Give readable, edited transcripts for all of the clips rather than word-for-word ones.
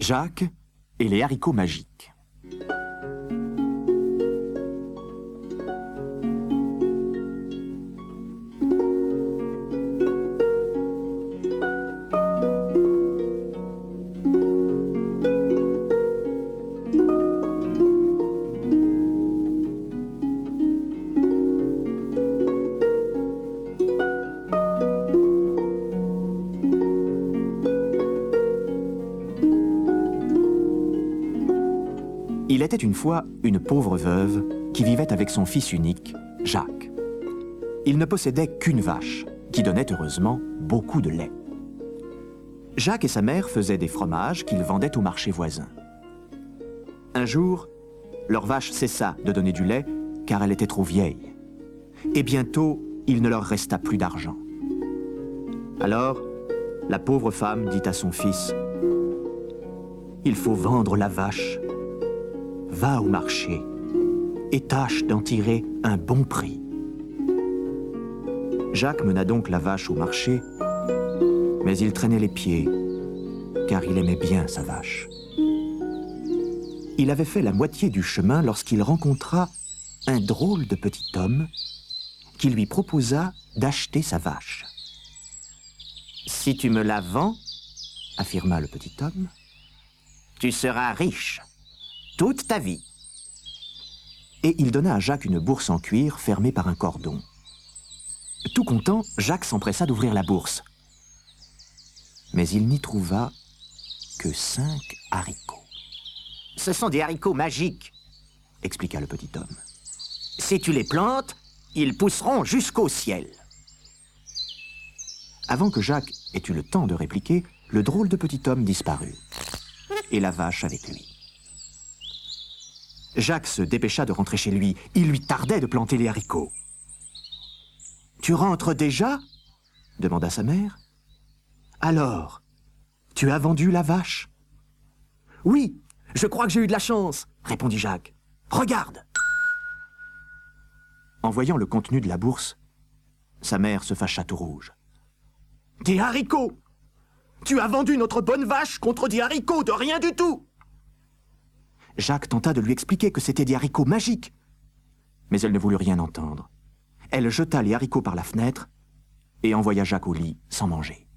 Jacques et les haricots magiques. Il était une fois une pauvre veuve qui vivait avec son fils unique, Jacques. Il ne possédait qu'une vache, qui donnait heureusement beaucoup de lait. Jacques et sa mère faisaient des fromages qu'ils vendaient au marché voisin. Un jour, leur vache cessa de donner du lait car elle était trop vieille. Et bientôt, il ne leur resta plus d'argent. Alors, la pauvre femme dit à son fils « Il faut vendre la vache. Va au marché et tâche d'en tirer un bon prix. » Jacques mena donc la vache au marché, mais il traînait les pieds, car il aimait bien sa vache. Il avait fait la moitié du chemin lorsqu'il rencontra un drôle de petit homme qui lui proposa d'acheter sa vache. « Si tu me la vends, » affirma le petit homme, « tu seras riche toute ta vie. » Et il donna à Jacques une bourse en cuir fermée par un cordon. Tout content, Jacques s'empressa d'ouvrir la bourse. Mais il n'y trouva que 5 haricots. « Ce sont des haricots magiques, » expliqua le petit homme. « Si tu les plantes, ils pousseront jusqu'au ciel. » Avant que Jacques ait eu le temps de répliquer, le drôle de petit homme disparut, et la vache avec lui. Jacques se dépêcha de rentrer chez lui. Il lui tardait de planter les haricots. « Tu rentres déjà ?» demanda sa mère. « Alors, tu as vendu la vache ?»« Oui, je crois que j'ai eu de la chance, » répondit Jacques. « Regarde !» En voyant le contenu de la bourse, sa mère se fâcha tout rouge. « Des haricots! Tu as vendu notre bonne vache contre des haricots de rien du tout !» Jacques tenta de lui expliquer que c'était des haricots magiques. Mais elle ne voulut rien entendre. Elle jeta les haricots par la fenêtre et envoya Jacques au lit sans manger.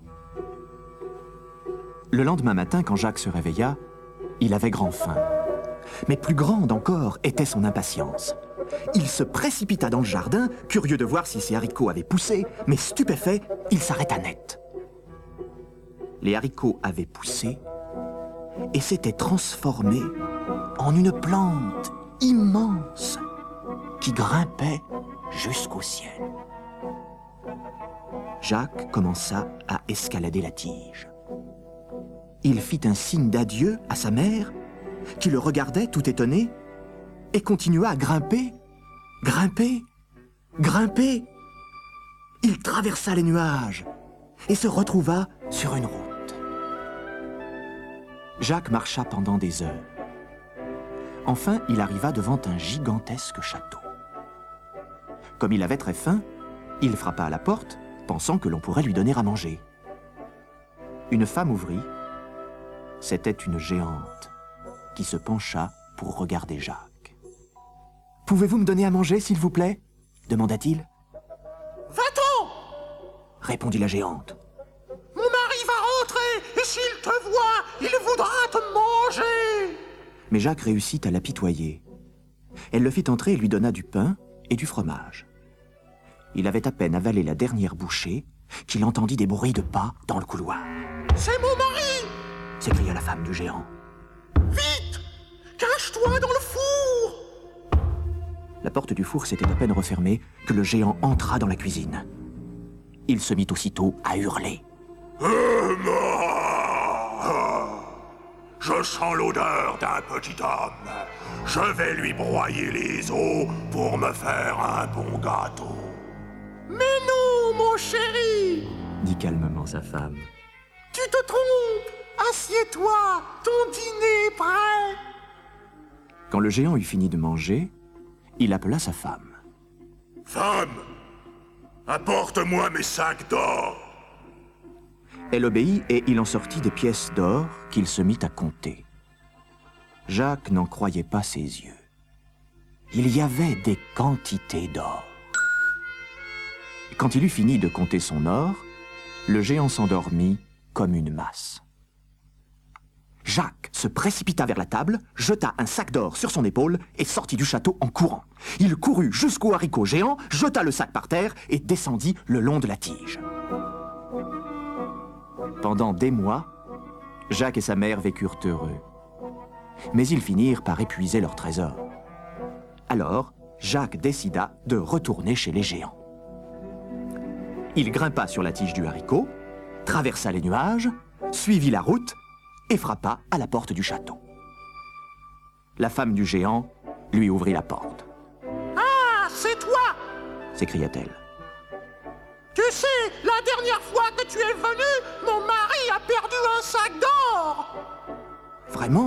Le lendemain matin, quand Jacques se réveilla, il avait grand faim. Mais plus grande encore était son impatience. Il se précipita dans le jardin, curieux de voir si ces haricots avaient poussé, mais stupéfait, il s'arrêta net. Les haricots avaient poussé et s'étaient transformés en une plante immense qui grimpait jusqu'au ciel. Jacques commença à escalader la tige. Il fit un signe d'adieu à sa mère, qui le regardait tout étonné, et continua à grimper, grimper, grimper. Il traversa les nuages et se retrouva sur une route. Jacques marcha pendant des heures. Enfin, il arriva devant un gigantesque château. Comme il avait très faim, il frappa à la porte, pensant que l'on pourrait lui donner à manger. Une femme ouvrit. C'était une géante qui se pencha pour regarder Jacques. « Pouvez-vous me donner à manger, s'il vous plaît ?» demanda-t-il. « Va-t'en !» répondit la géante. « Mon mari va rentrer, et s'il te voit, il voudra te manger !» Mais Jacques réussit à l'apitoyer. Elle le fit entrer et lui donna du pain et du fromage. Il avait à peine avalé la dernière bouchée qu'il entendit des bruits de pas dans le couloir. « C'est mon mari !» s'écria la femme du géant. « Vite! Cache-toi dans le four !» La porte du four s'était à peine refermée que le géant entra dans la cuisine. Il se mit aussitôt à hurler. Je sens l'odeur d'un petit homme. Je vais lui broyer les os pour me faire un bon gâteau. Mais non, mon chéri, dit calmement sa femme. Tu te trompes. Assieds-toi, ton dîner est prêt. Quand le géant eut fini de manger, il appela sa femme. Femme, apporte-moi mes sacs d'or. Elle obéit et il en sortit des pièces d'or qu'il se mit à compter. Jacques n'en croyait pas ses yeux. Il y avait des quantités d'or. Quand il eut fini de compter son or, le géant s'endormit comme une masse. Jacques se précipita vers la table, jeta un sac d'or sur son épaule et sortit du château en courant. Il courut jusqu'au haricot géant, jeta le sac par terre et descendit le long de la tige. Pendant des mois, Jacques et sa mère vécurent heureux. Mais ils finirent par épuiser leur trésor. Alors, Jacques décida de retourner chez les géants. Il grimpa sur la tige du haricot, traversa les nuages, suivit la route et frappa à la porte du château. La femme du géant lui ouvrit la porte. « Ah, c'est toi !» s'écria-t-elle. « Tu sais, la dernière fois que tu es venu, mon mari a perdu un sac d'or !»« Vraiment ?»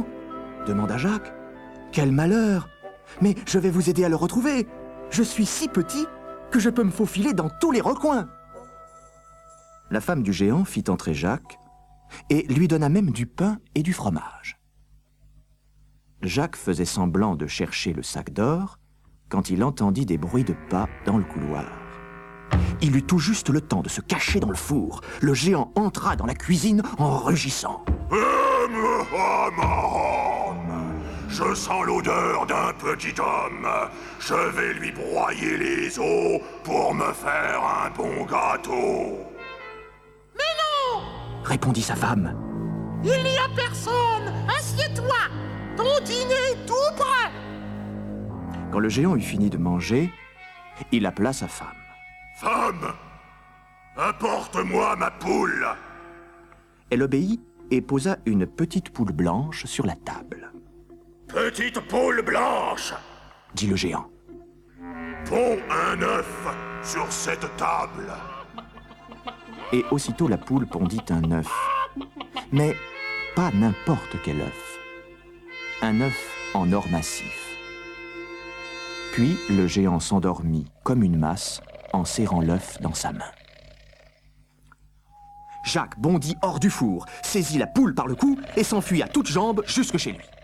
demanda Jacques. « Quel malheur! Mais je vais vous aider à le retrouver. Je suis si petit que je peux me faufiler dans tous les recoins. » La femme du géant fit entrer Jacques et lui donna même du pain et du fromage. Jacques faisait semblant de chercher le sac d'or quand il entendit des bruits de pas dans le couloir. Il eut tout juste le temps de se cacher dans le four. Le géant entra dans la cuisine en rugissant. Je sens l'odeur d'un petit homme. Je vais lui broyer les os pour me faire un bon gâteau. Mais non! Répondit sa femme. Il n'y a personne! Assieds-toi! Ton dîner est tout prêt! Quand le géant eut fini de manger, il appela sa femme. Femme, apporte-moi ma poule. Elle obéit et posa une petite poule blanche sur la table. Petite poule blanche, dit le géant. Pond un œuf sur cette table. Et aussitôt la poule pondit un œuf. Mais pas n'importe quel œuf. Un œuf en or massif. Puis le géant s'endormit comme une masse en serrant l'œuf dans sa main. Jacques bondit hors du four, saisit la poule par le cou et s'enfuit à toutes jambes jusque chez lui.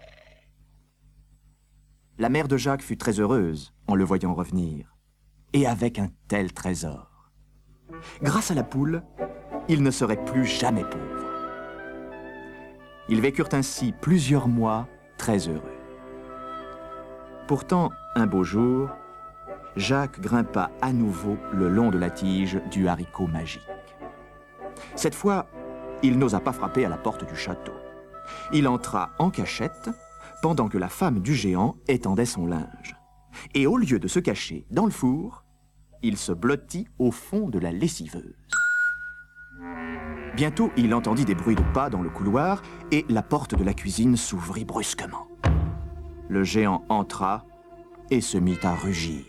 La mère de Jacques fut très heureuse en le voyant revenir, et avec un tel trésor. Grâce à la poule, il ne serait plus jamais pauvre. Ils vécurent ainsi plusieurs mois très heureux. Pourtant, un beau jour, Jacques grimpa à nouveau le long de la tige du haricot magique. Cette fois, il n'osa pas frapper à la porte du château. Il entra en cachette pendant que la femme du géant étendait son linge. Et au lieu de se cacher dans le four, il se blottit au fond de la lessiveuse. Bientôt, il entendit des bruits de pas dans le couloir et la porte de la cuisine s'ouvrit brusquement. Le géant entra et se mit à rugir.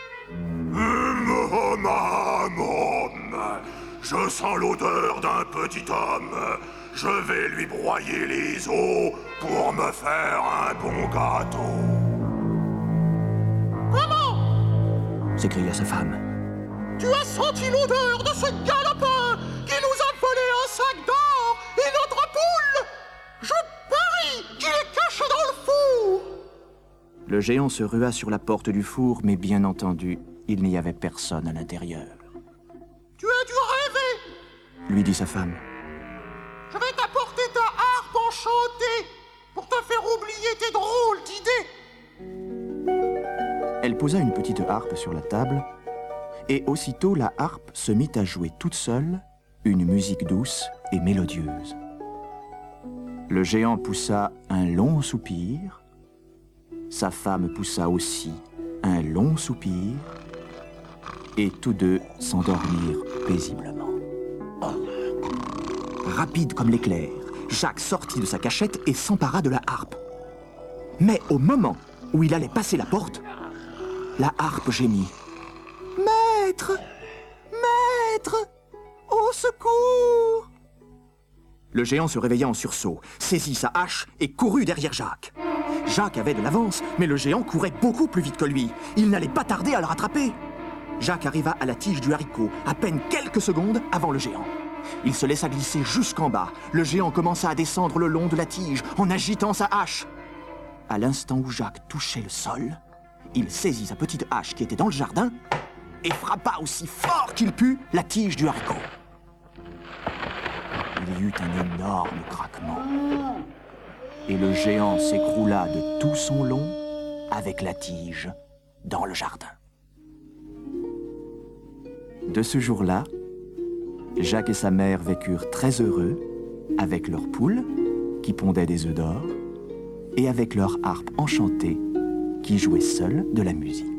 Je sens l'odeur d'un petit homme. Je vais lui broyer les os pour me faire un bon gâteau. Comment? S'écria sa femme. Tu as senti l'odeur de ce galopin qui nous a volé un sac d'or et notre poule? Je parie qu'il est caché dans le four. Le géant se rua sur la porte du four, mais bien entendu, il n'y avait personne à l'intérieur. Tu as dû rêver, lui dit sa femme. Je vais t'apporter ta harpe enchantée pour te faire oublier tes drôles d'idées. Elle posa une petite harpe sur la table, et aussitôt la harpe se mit à jouer toute seule une musique douce et mélodieuse. Le géant poussa un long soupir, sa femme poussa aussi un long soupir, et tous deux s'endormirent paisiblement. Rapide comme l'éclair, Jacques sortit de sa cachette et s'empara de la harpe. Mais au moment où il allait passer la porte, la harpe gémit. « Maître! Maître! Au secours !» Le géant se réveilla en sursaut, saisit sa hache et courut derrière Jacques. Jacques avait de l'avance, mais le géant courait beaucoup plus vite que lui. Il n'allait pas tarder à le rattraper. Jacques arriva à la tige du haricot, à peine quelques secondes avant le géant. Il se laissa glisser jusqu'en bas. Le géant commença à descendre le long de la tige en agitant sa hache. À l'instant où Jacques touchait le sol, il saisit sa petite hache qui était dans le jardin et frappa aussi fort qu'il put la tige du haricot. Il y eut un énorme craquement et le géant s'écroula de tout son long avec la tige dans le jardin. De ce jour-là, Jacques et sa mère vécurent très heureux avec leurs poules qui pondaient des œufs d'or et avec leur harpe enchantée qui jouait seule de la musique.